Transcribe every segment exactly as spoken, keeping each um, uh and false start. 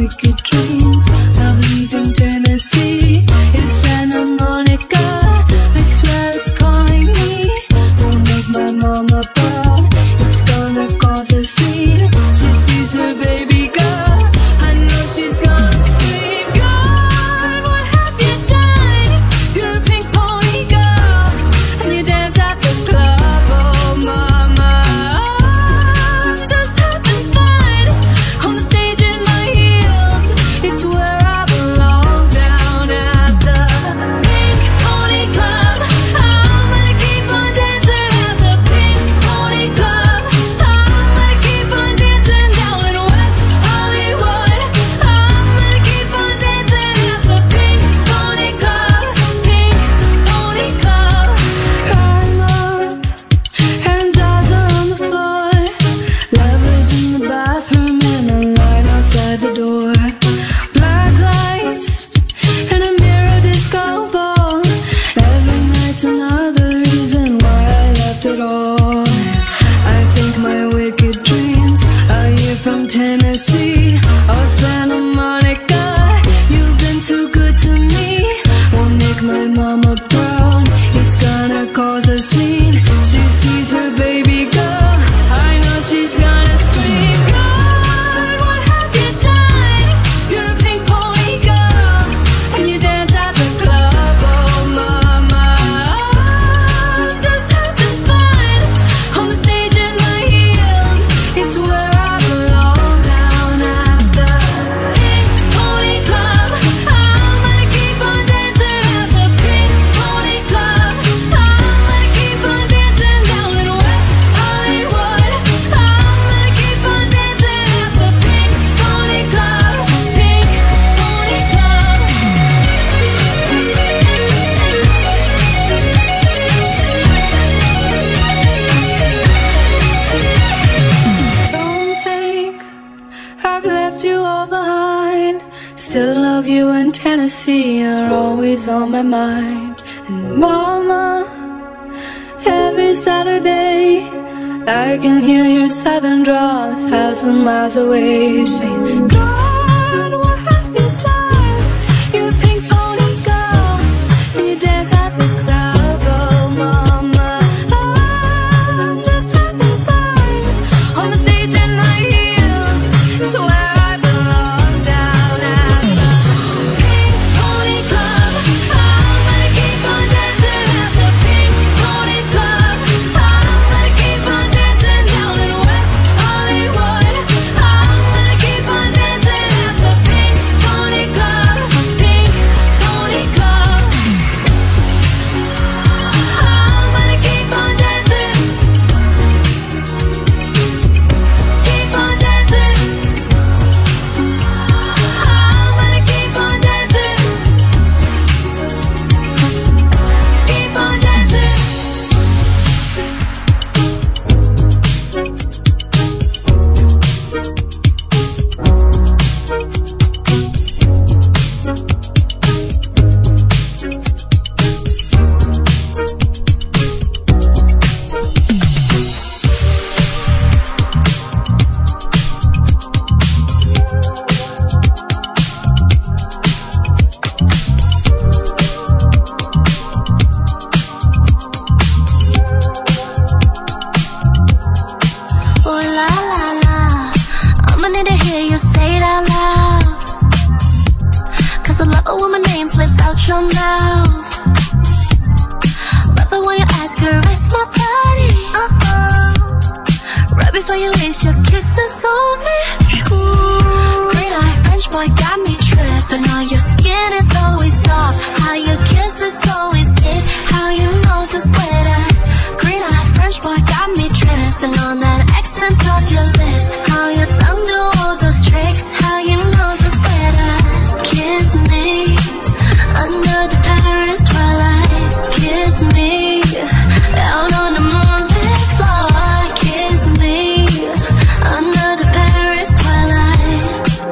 wicked dreams of leaving Tennessee. If Santa Monica, I swear it's calling me, won't make my mama proud. It's gonna cause a scene. She sees her baby girl, I know she's gonna scream. God, what have you done? You're a pink pony girl, and you dance at the club. Oh mama, I'm just having fun on the stage in my heels. It's where I belong, down at the Pink Pony Club. I'm gonna keep on dancing at the Pink Pony Club. I'm gonna keep on dancing down in West Hollywood. I'm gonna keep on dancing at the Pink Pony Club. Pink Pony Club. I'm up and dolls are on the floor. Lovers in the bathroom and a line outside the door. Black lights and a mirror disco ball. Every night's another reason why I left it all. I think my wicked dreams are here from Tennessee. Oh Santa Monica, you've been too good to me. Won't make my mama proud. It's gonna cause a scene. She sees her baby girl, I know she's gonna scream. God, what have you done? You're a pink pony girl, and you dance at the club. Oh mama, I'm just having fun on the stage in my heels. It's where I belong, down at the Pink Pony Club. I'm gonna keep on dancing at the Pink Pony Club. I'm gonna keep on dancing down in West Hollywood. I'm gonna keep on dancing at the Pink Pony Club. Pink Pony Club. Don't think I've left you all behind. Still love you in Tennessee, you're always on my mind. And mama, every Saturday I can hear your southern drawl a thousand miles away, saying, God, what have you done? You're a pink pony girl, and you dance at the club. Oh mama, I'm just having fun on the stage in my heels. It's where I belong, down at the Pink Pony Club. I'm gonna keep on dancing at the Pink Pony Club. I'm gonna keep on dancing down in West Hollywood. I'm gonna keep on dancing at the Pink Pony Club. Pink Pony Club. I'm gonna keep on dancing. Keep on dancing. I'm gonna keep on dancing. Keep on dancing. Oh la la la, I'ma need to hear you say it out loud. Cause I love it when my name slips out your mouth. Love it when you ask her, rest my body. Uh-oh. Right before you lace your kisses on me. Ooh. Green eye French boy got me tripping. How your skin is always soft, how your kiss is always it, how your nose is sweater. Green eye French boy got me tripping on that accent of your lips, how your tongue do all those tricks, how your nose is sweater. Kiss me under the Paris twilight. Kiss me out on the moonlit floor. Kiss me under the Paris twilight.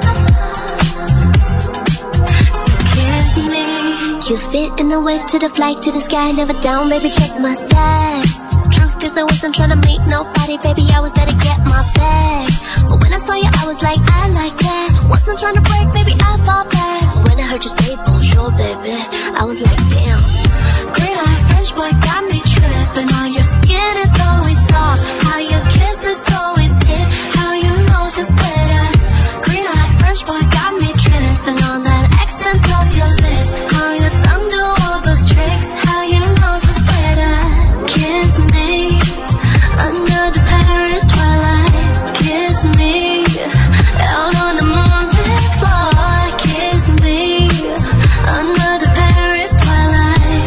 So kiss me. You fit in the whip to the flight to the sky, never down, baby, check my stats. Truth is I wasn't trying to meet nobody, baby, I was there to get my bag. But when I saw you, I was like, I like that. Once wasn't trying to break, baby, I fall back. When I heard you say bonjour, baby, I was like, damn. Green eye French boy got me tripping. All your skin is always soft, how your kisses always hit, how you know just sweater. Green eye French boy got me tripping on that accent of your lips, how your tongue do all those tricks, how you know just sweater. Kiss me under the Paris twilight. Kiss me out on the moonlit floor. Kiss me under the Paris twilight.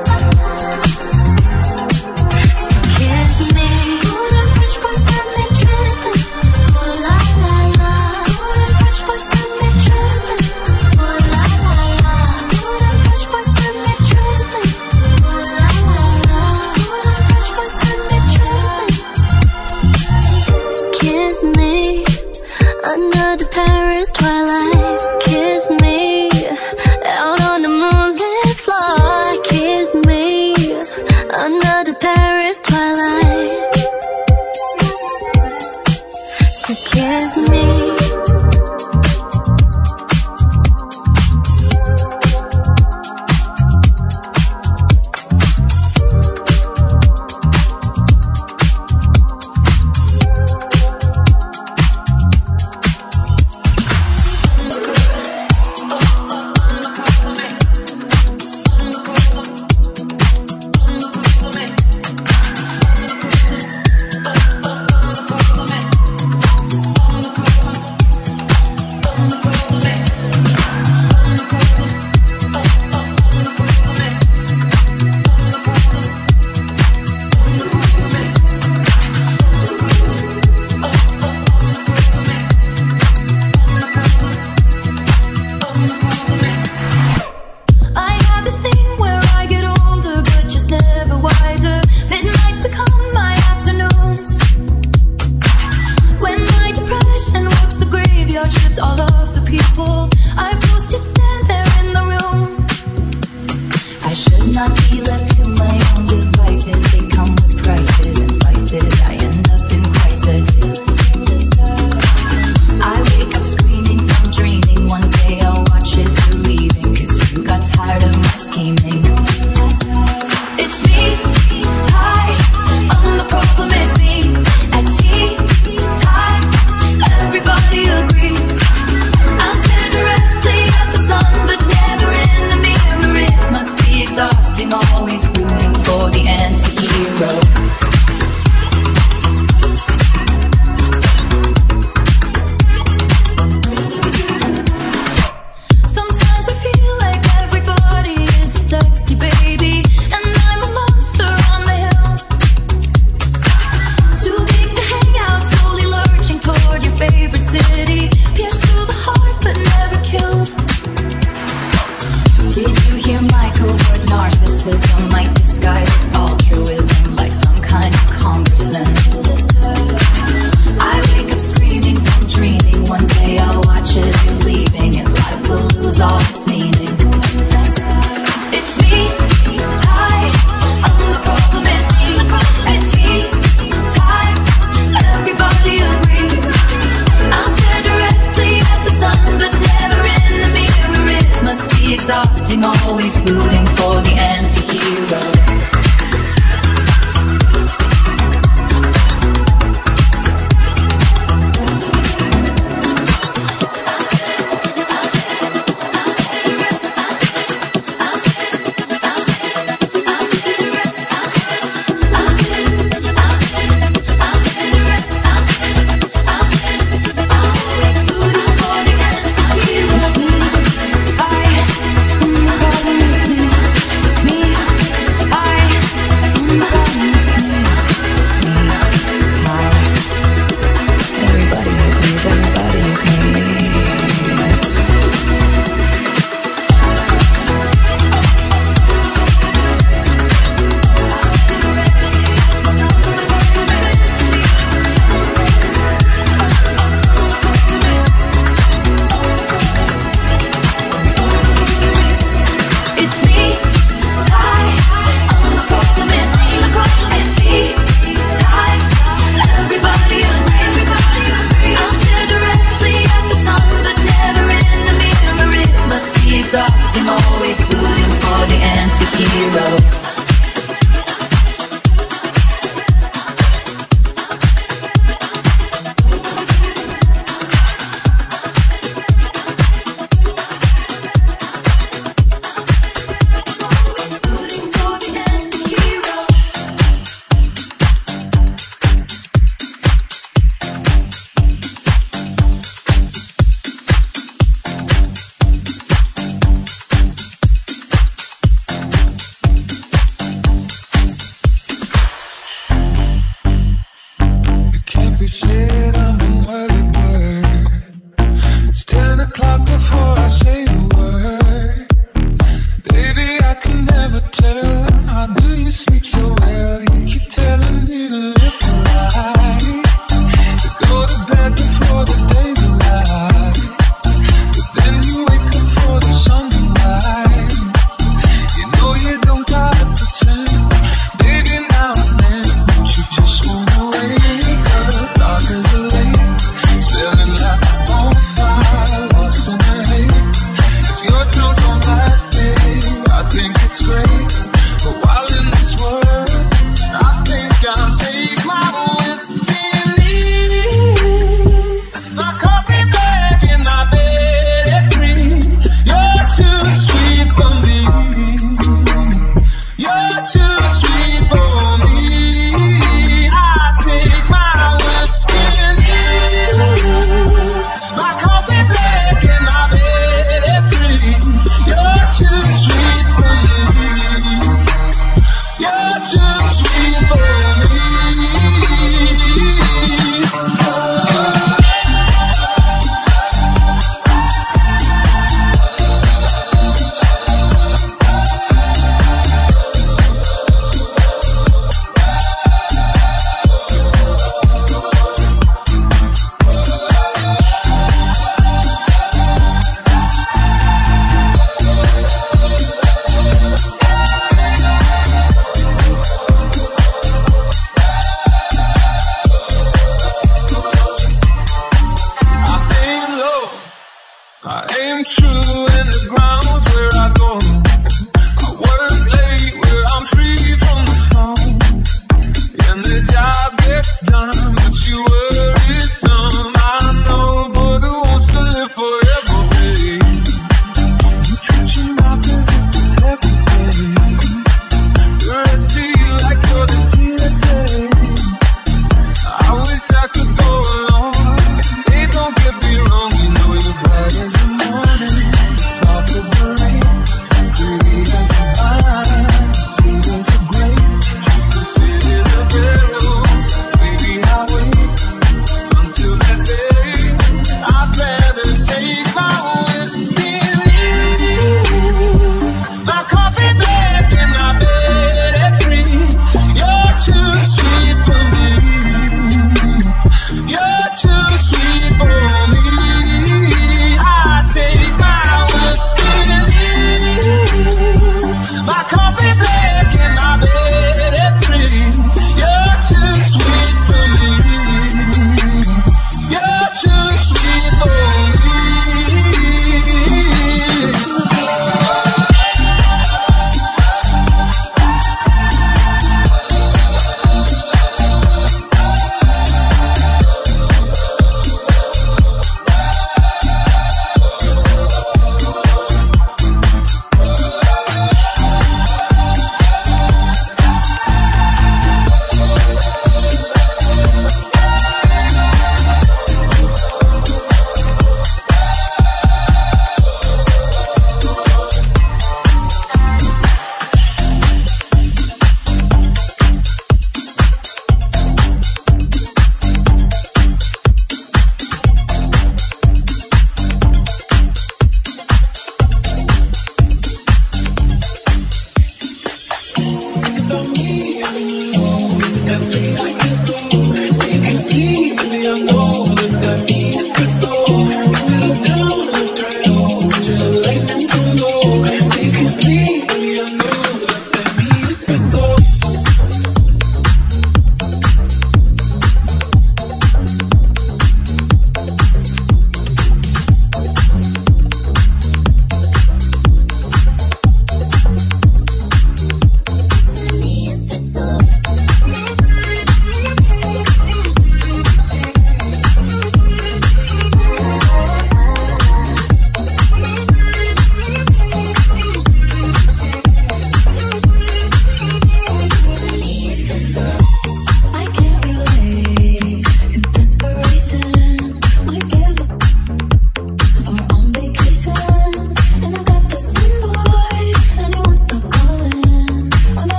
So kiss me. Ooh, them French boys got me tripping. Ooh la la la. Ooh, them French boys got me tripping. Ooh la la la. Ooh, them French boys got me tripping. Ooh la la la. Ooh, them French boys got me tripping. Kiss me under the Paris twilight. Kiss me out on the moonlit floor. Kiss me under the Paris twilight. So kiss me. I have this thing where I get older, but just never wiser. Midnights become my afternoons. When my depression works the graveyard shift, all of the people I posted stand there in the room. I should not be left to my own devices. They come with prices and vices. I end up in crisis. I wake up screaming from dreaming. One day I'll watch as you're leaving, 'cause you got tired of my scheming. It's me, hi, I'm the problem, it's me. At tea time, everybody agrees. I'll stare directly at the sun, but never in the mirror. It must be exhausting, always rooting for the anti-hero. Sometimes I feel like everybody is a sexy baby, and I'm a monster on the hill. Too big to hang out, slowly lurching toward your favorite city. Pierced through the heart, but never killed. Did you hear my covert narcissism? Might disguise as altruism, like some kind of congressman. I wake up screaming from dreaming. One day I'll watch as you're leaving, and life will lose all its meaning. It's me, hi, I'm the problem, it's me. At tea time, everybody agrees. I'll stare directly at the sun, but never in the mirror. It must be exhausting, always rooting for the anti-hero. him always rooting for the anti-hero.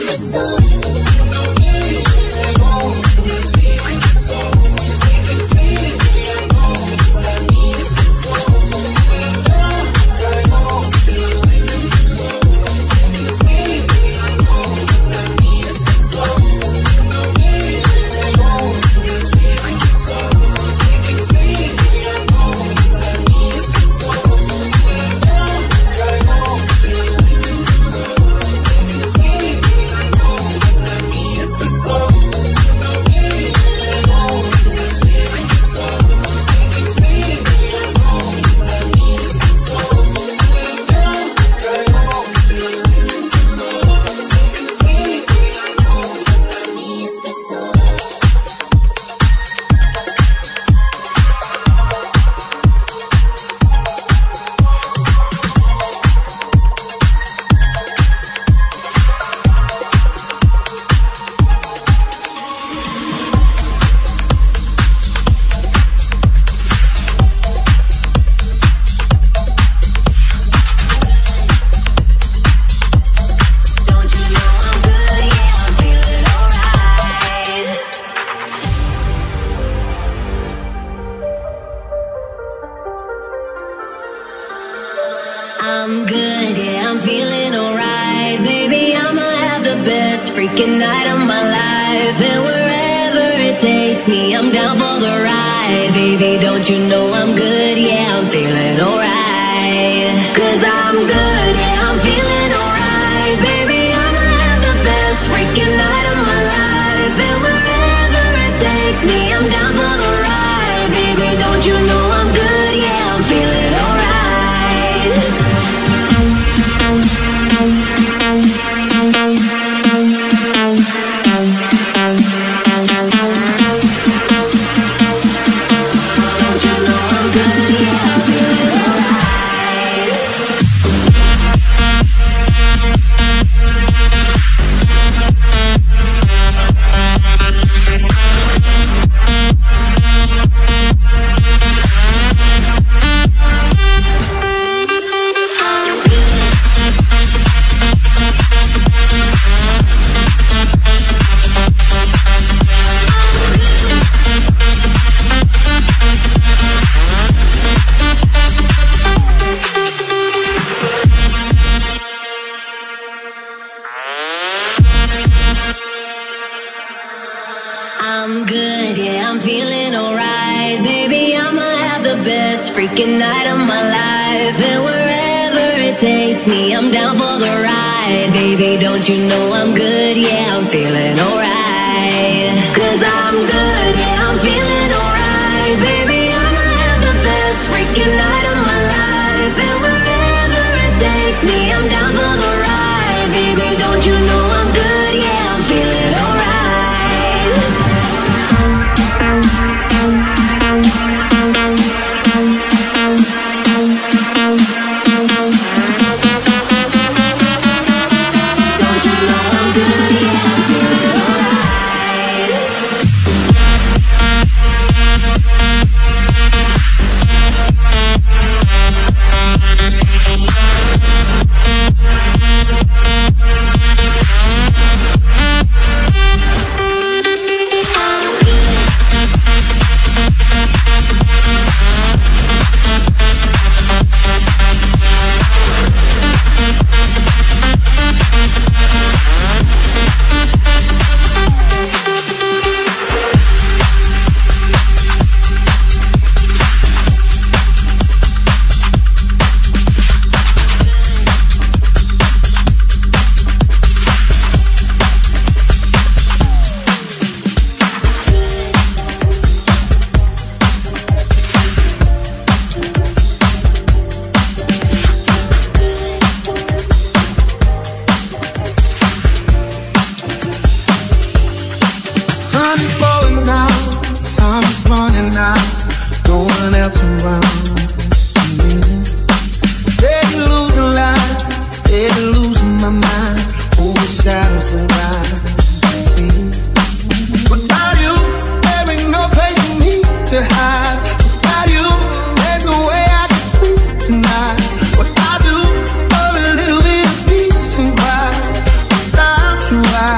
I'm good, yeah, I'm feeling alright. Baby, I'ma have the best freaking night of my life. And wherever it takes me, I'm down for the ride. Baby, don't you know I'm good, yeah, I'm feeling alright. Cause I'm good, yeah, I'm feeling alright. Baby, I'ma have the best freaking night of my life. And wherever it takes me, I'm down for the ride. Baby, don't you know I'm good, yeah, I'm feeling alright. I'm good, yeah, I'm feeling alright. Baby, I'ma have the best freaking night of my life. And wherever it takes me, I'm down for the ride. Baby, don't you know I'm good, yeah, I'm feeling alright. Cause I'm good, yeah, I'm feeling alright. Baby, I'ma have the best freaking night of my life. And wherever it takes me, I'm down for the ride. Baby, don't you know I'm good, yeah, I'm feeling alright. Try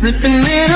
slipping in